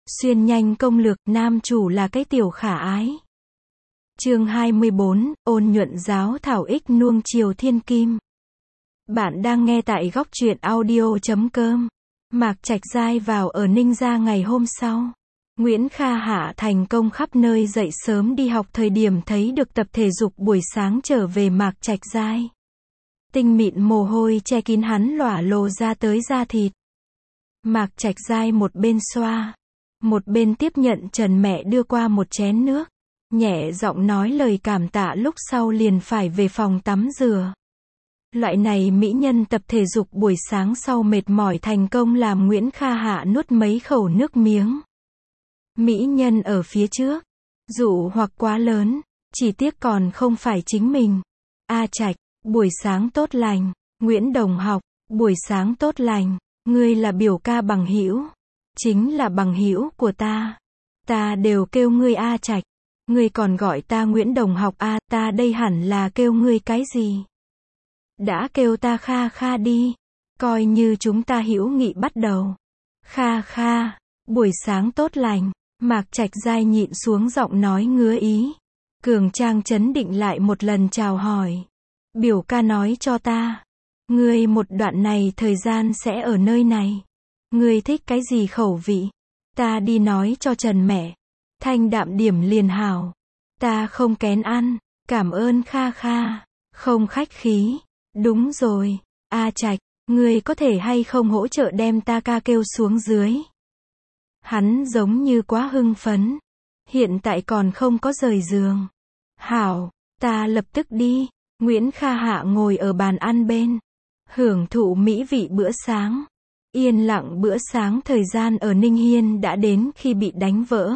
Xuyên nhanh công lược, nam chủ là cái tiểu khả ái. Chương 24, ôn nhuận giáo thảo ích nuông chiều thiên kim. Bạn đang nghe tại góc truyện audio.com. Mạc Trạch Giai vào ở Ninh Gia ngày hôm sau. Nguyễn Kha Hạ thành công khắp nơi dậy sớm đi học thời điểm thấy được tập thể dục buổi sáng trở về Mạc Trạch Giai. Tinh mịn mồ hôi che kín hắn lỏa lồ ra tới da thịt. Mạc Trạch Giai một bên xoa, một bên tiếp nhận Trần mẹ đưa qua một chén nước, nhẹ giọng nói lời cảm tạ lúc sau liền phải về phòng tắm rửa. Loại này mỹ nhân tập thể dục buổi sáng sau mệt mỏi thành công làm Nguyễn Kha Hạ nuốt mấy khẩu nước miếng. Mỹ nhân ở phía trước, dụ hoặc quá lớn, chỉ tiếc còn không phải chính mình. A Trạch, buổi sáng tốt lành. Nguyễn Đồng Học, buổi sáng tốt lành. Ngươi là biểu ca bằng hữu, chính là bằng hữu của ta. Ta đều kêu ngươi A Trạch, ngươi còn gọi ta Nguyễn Đồng Học a, ta đây hẳn là kêu ngươi cái gì? Đã kêu ta Kha Kha đi, coi như chúng ta hữu nghị bắt đầu. Kha Kha, buổi sáng tốt lành. Mạc Trạch Giai nhịn xuống giọng nói ngứa ý. Cường trang trấn định lại một lần chào hỏi. Biểu ca nói cho ta, ngươi một đoạn này thời gian sẽ ở nơi này. Ngươi thích cái gì khẩu vị? Ta đi nói cho Trần mẹ. Thanh đạm điểm liền hảo. Ta không kén ăn. Cảm ơn Kha Kha. Không khách khí. Đúng rồi. A Trạch, ngươi có thể hay không hỗ trợ đem ta ca kêu xuống dưới? Hắn giống như quá hưng phấn. Hiện tại còn không có rời giường. Hảo, ta lập tức đi. Nguyễn Kha Hạ ngồi ở bàn ăn bên, hưởng thụ mỹ vị bữa sáng. Yên lặng bữa sáng thời gian ở Ninh Hiên đã đến khi bị đánh vỡ.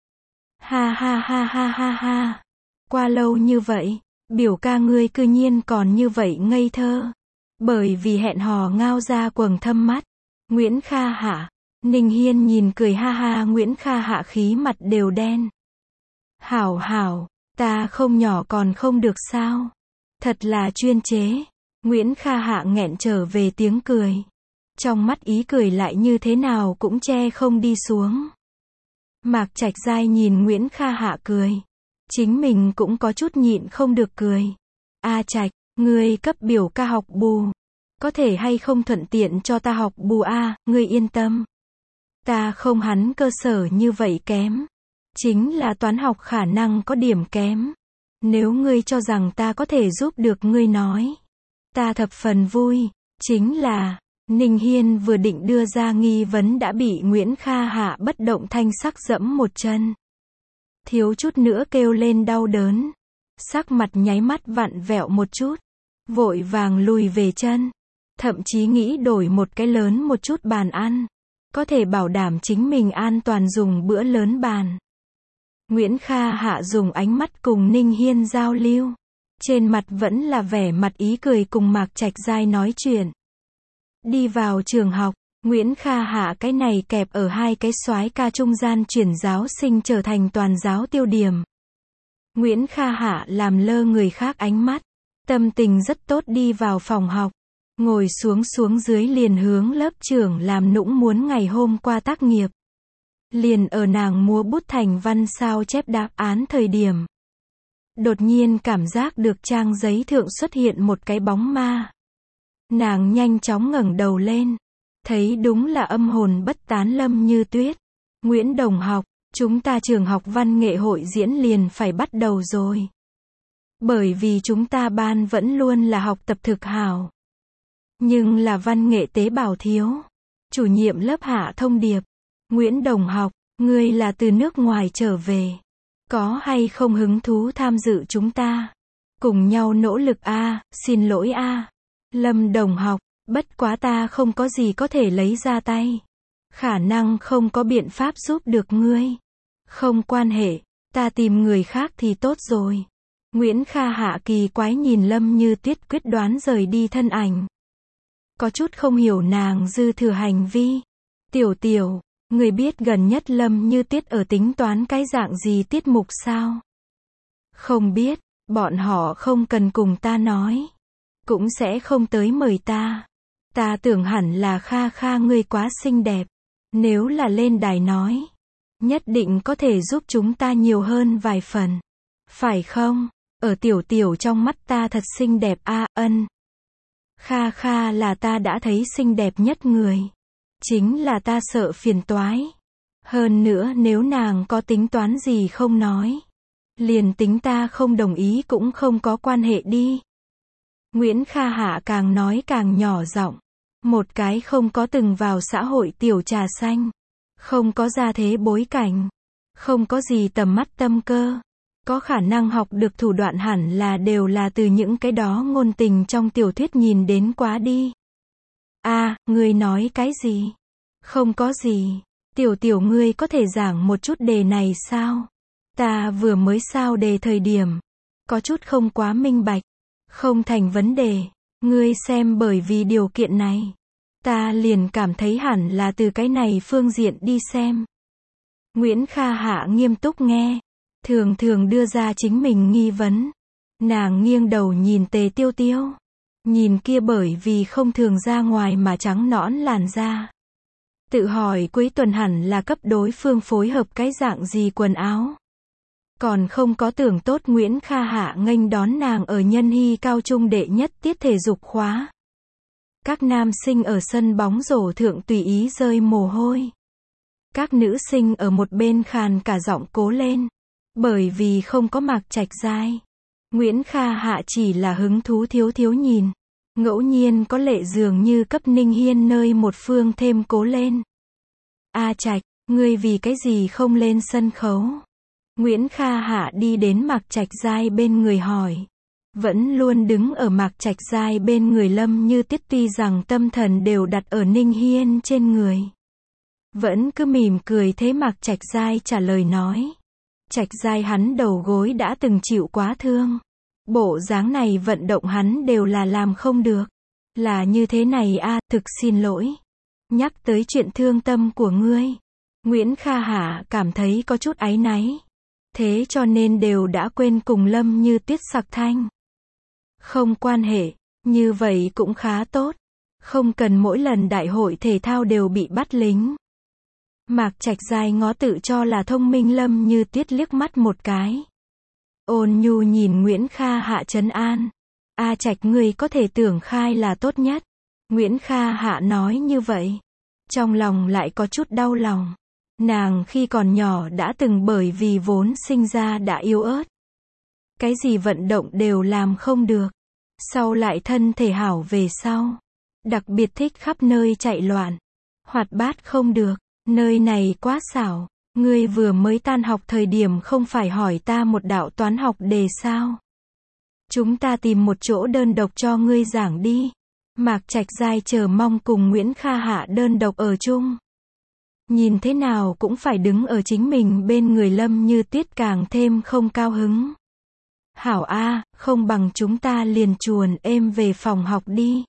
Ha ha ha ha ha ha. Qua lâu như vậy, biểu ca ngươi cư nhiên còn như vậy ngây thơ. Bởi vì hẹn hò ngao ra quầng thâm mắt. Nguyễn Kha Hạ. Ninh Hiên nhìn cười ha ha, Nguyễn Kha Hạ khí mặt đều đen. Hảo hảo, ta không nhỏ còn không được sao? Thật là chuyên chế. Nguyễn Kha Hạ nghẹn trở về tiếng cười. Trong mắt ý cười lại như thế nào cũng che không đi xuống. Mạc Trạch Giai nhìn Nguyễn Kha Hạ cười. Chính mình cũng có chút nhịn không được cười. A Trạch, ngươi cấp biểu ca học bù. Có thể hay không thuận tiện cho ta học bù a, ngươi yên tâm. Ta không hắn cơ sở như vậy kém. Chính là toán học khả năng có điểm kém. Nếu ngươi cho rằng ta có thể giúp được ngươi nói. Ta thập phần vui. Chính là, Ninh Hiên vừa định đưa ra nghi vấn đã bị Nguyễn Kha Hạ bất động thanh sắc dẫm một chân. Thiếu chút nữa kêu lên đau đớn. Sắc mặt nháy mắt vặn vẹo một chút. Vội vàng lùi về chân. Thậm chí nghĩ đổi một cái lớn một chút bàn ăn. Có thể bảo đảm chính mình an toàn dùng bữa lớn bàn. Nguyễn Kha Hạ dùng ánh mắt cùng Ninh Hiên giao lưu. Trên mặt vẫn là vẻ mặt ý cười cùng Mạc Trạch Giai nói chuyện. Đi vào trường học, Nguyễn Kha Hạ cái này kẹp ở hai cái soái ca trung gian chuyển giáo sinh trở thành toàn giáo tiêu điểm. Nguyễn Kha Hạ làm lơ người khác ánh mắt. Tâm tình rất tốt đi vào phòng học. Ngồi xuống dưới liền hướng lớp trưởng làm nũng muốn ngày hôm qua tác nghiệp. Liền ở nàng múa bút thành văn sao chép đáp án thời điểm. Đột nhiên cảm giác được trang giấy thượng xuất hiện một cái bóng ma. Nàng nhanh chóng ngẩng đầu lên. Thấy đúng là âm hồn bất tán Lâm Như Tuyết. Nguyễn Đồng Học, chúng ta trường học văn nghệ hội diễn liền phải bắt đầu rồi. Bởi vì chúng ta ban vẫn luôn là học tập thực hảo. Nhưng là văn nghệ tế bào thiếu. Chủ nhiệm lớp hạ thông điệp. Nguyễn Đồng Học, ngươi là từ nước ngoài trở về. Có hay không hứng thú tham dự chúng ta? Cùng nhau nỗ lực a, xin lỗi a. Lâm Đồng Học, bất quá ta không có gì có thể lấy ra tay. Khả năng không có biện pháp giúp được ngươi. Không quan hệ, ta tìm người khác thì tốt rồi. Nguyễn Kha Hạ kỳ quái nhìn Lâm Như Tuyết quyết đoán rời đi thân ảnh. Có chút không hiểu nàng dư thừa hành vi. Tiểu, người biết gần nhất Lâm Như Tuyết ở tính toán cái dạng gì tiết mục sao? Không biết, bọn họ không cần cùng ta nói. Cũng sẽ không tới mời ta. Ta tưởng hẳn là Kha Kha ngươi quá xinh đẹp. Nếu là lên đài nói, nhất định có thể giúp chúng ta nhiều hơn vài phần. Phải không? Ở tiểu tiểu trong mắt ta thật xinh đẹp a, ân. Kha kha là ta đã thấy xinh đẹp nhất người. Chính là ta sợ phiền toái. Hơn nữa nếu nàng có tính toán gì không nói. Liền tính ta không đồng ý cũng không có quan hệ đi. Nguyễn Kha Hạ càng nói càng nhỏ giọng. Một cái không có từng vào xã hội tiểu trà xanh. Không có gia thế bối cảnh. Không có gì tầm mắt tâm cơ. Có khả năng học được thủ đoạn hẳn là đều là từ những cái đó ngôn tình trong tiểu thuyết nhìn đến quá đi. Ngươi nói cái gì? Không có gì. Tiểu tiểu ngươi có thể giảng một chút đề này sao? Ta vừa mới sao đề thời điểm. Có chút không quá minh bạch. Không thành vấn đề. Ngươi xem bởi vì điều kiện này. Ta liền cảm thấy hẳn là từ cái này phương diện đi xem. Nguyễn Kha Hạ nghiêm túc nghe. Thường thường đưa ra chính mình nghi vấn. Nàng nghiêng đầu nhìn Tề Tiêu Tiêu. Nhìn kia bởi vì không thường ra ngoài mà trắng nõn làn da. Tự hỏi cuối tuần hẳn là cấp đối phương phối hợp cái dạng gì quần áo. Còn không có tưởng tốt Nguyễn Kha Hạ nghênh đón nàng ở Nhân Hy cao trung đệ nhất tiết thể dục khóa. Các nam sinh ở sân bóng rổ thượng tùy ý rơi mồ hôi. Các nữ sinh ở một bên khàn cả giọng cố lên. Bởi vì không có Mạc Trạch Giai. Nguyễn Kha Hạ chỉ là hứng thú thiếu thiếu nhìn. Ngẫu nhiên có lệ dường như cấp Ninh Hiên nơi một phương thêm cố lên. Trạch, ngươi vì cái gì không lên sân khấu? Nguyễn Kha Hạ đi đến Mạc Trạch Giai bên người hỏi. Vẫn luôn đứng ở Mạc Trạch Giai bên người Lâm Như Tuyết tuy rằng tâm thần đều đặt ở Ninh Hiên trên người. Vẫn cứ mỉm cười thế Mạc Trạch Giai trả lời nói. Trạch Giai hắn đầu gối đã từng chịu quá thương. Bộ dáng này vận động hắn đều là làm không được. Là như thế này thực xin lỗi. Nhắc tới chuyện thương tâm của ngươi. Nguyễn Kha Hạ cảm thấy có chút áy náy. Thế cho nên đều đã quên cùng Lâm Như Tuyết sặc thanh. Không quan hệ, như vậy cũng khá tốt. Không cần mỗi lần đại hội thể thao đều bị bắt lính. Mạc Trạch Giai ngó tự cho là thông minh Lâm Như Tuyết liếc mắt một cái. Ôn nhu nhìn Nguyễn Kha Hạ trấn an. Trạch ngươi có thể tưởng khai là tốt nhất. Nguyễn Kha Hạ nói như vậy. Trong lòng lại có chút đau lòng. Nàng khi còn nhỏ đã từng bởi vì vốn sinh ra đã yếu ớt. Cái gì vận động đều làm không được. Sau lại thân thể hảo về sau. Đặc biệt thích khắp nơi chạy loạn. Hoạt bát không được. Nơi này quá xảo. Ngươi vừa mới tan học thời điểm không phải hỏi ta một đạo toán học đề sao? Chúng ta tìm một chỗ đơn độc cho ngươi giảng đi. Mạc Trạch Giai chờ mong cùng Nguyễn Kha Hạ đơn độc ở chung. Nhìn thế nào cũng phải đứng ở chính mình bên người Lâm Như Tuyết càng thêm không cao hứng. Hảo không bằng chúng ta liền chuồn êm về phòng học đi.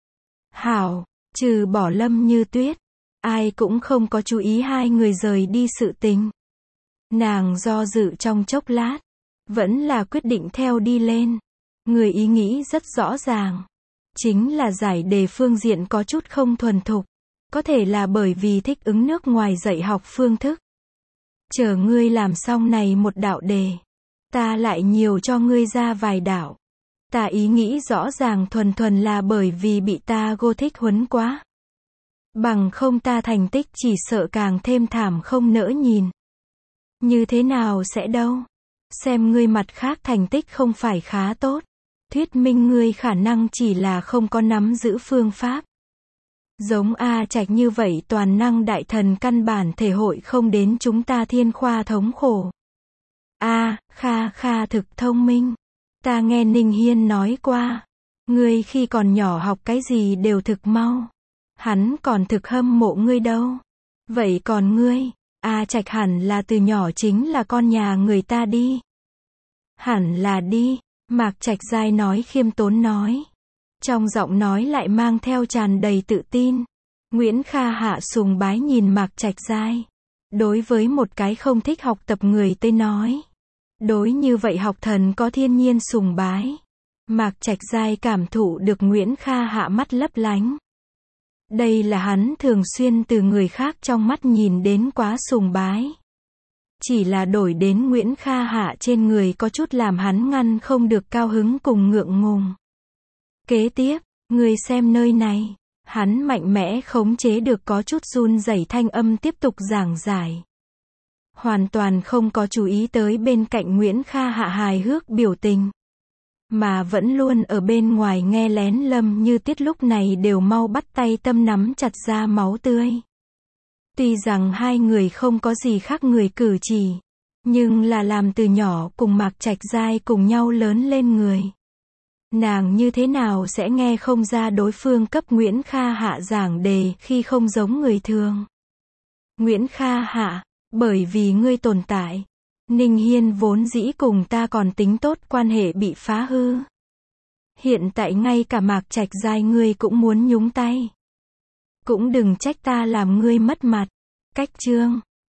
Hảo, trừ bỏ Lâm Như Tuyết. Ai cũng không có chú ý hai người rời đi sự tình. Nàng do dự trong chốc lát. Vẫn là quyết định theo đi lên. Người ý nghĩ rất rõ ràng. Chính là giải đề phương diện có chút không thuần thục. Có thể là bởi vì thích ứng nước ngoài dạy học phương thức. Chờ ngươi làm xong này một đạo đề. Ta lại nhiều cho ngươi ra vài đạo. Ta ý nghĩ rõ ràng thuần thuần là bởi vì bị ta thích huấn quá. Bằng không ta thành tích chỉ sợ càng thêm thảm không nỡ nhìn. Như thế nào sẽ đâu? Xem ngươi mặt khác thành tích không phải khá tốt. Thuyết minh ngươi khả năng chỉ là không có nắm giữ phương pháp. Giống Trạch như vậy toàn năng đại thần căn bản thể hội không đến chúng ta thiên khoa thống khổ. Kha Kha thực thông minh. Ta nghe Ninh Hiên nói qua. Ngươi khi còn nhỏ học cái gì đều thực mau. Hắn còn thực hâm mộ ngươi đâu. Vậy còn ngươi? Trạch hẳn là từ nhỏ chính là con nhà người ta đi. Hẳn là đi. Mạc Trạch Giai nói khiêm tốn nói. Trong giọng nói lại mang theo tràn đầy tự tin. Nguyễn Kha Hạ sùng bái nhìn Mạc Trạch Giai. Đối với một cái không thích học tập người Tây nói. Đối như vậy học thần có thiên nhiên sùng bái. Mạc Trạch Giai cảm thụ được Nguyễn Kha Hạ mắt lấp lánh. Đây là hắn thường xuyên từ người khác trong mắt nhìn đến quá sùng bái. Chỉ là đổi đến Nguyễn Kha Hạ trên người có chút làm hắn ngăn không được cao hứng cùng ngượng ngùng. Kế tiếp, ngươi xem nơi này. Hắn mạnh mẽ khống chế được có chút run rẩy thanh âm tiếp tục giảng giải. Hoàn toàn không có chú ý tới bên cạnh Nguyễn Kha Hạ hài hước biểu tình. Mà vẫn luôn ở bên ngoài nghe lén Lâm Như Tiết lúc này đều mau bắt tay tâm nắm chặt ra máu tươi. Tuy rằng hai người không có gì khác người cử chỉ, nhưng là làm từ nhỏ cùng Mạc Trạch Giai cùng nhau lớn lên người. Nàng như thế nào sẽ nghe không ra đối phương cấp Nguyễn Kha Hạ giảng đề khi không giống người thường. Nguyễn Kha Hạ, bởi vì ngươi tồn tại, Ninh Hiên vốn dĩ cùng ta còn tính tốt quan hệ bị phá hư. Hiện tại ngay cả Mạc Trạch Giai ngươi cũng muốn nhúng tay. Cũng đừng trách ta làm ngươi mất mặt. Cách chương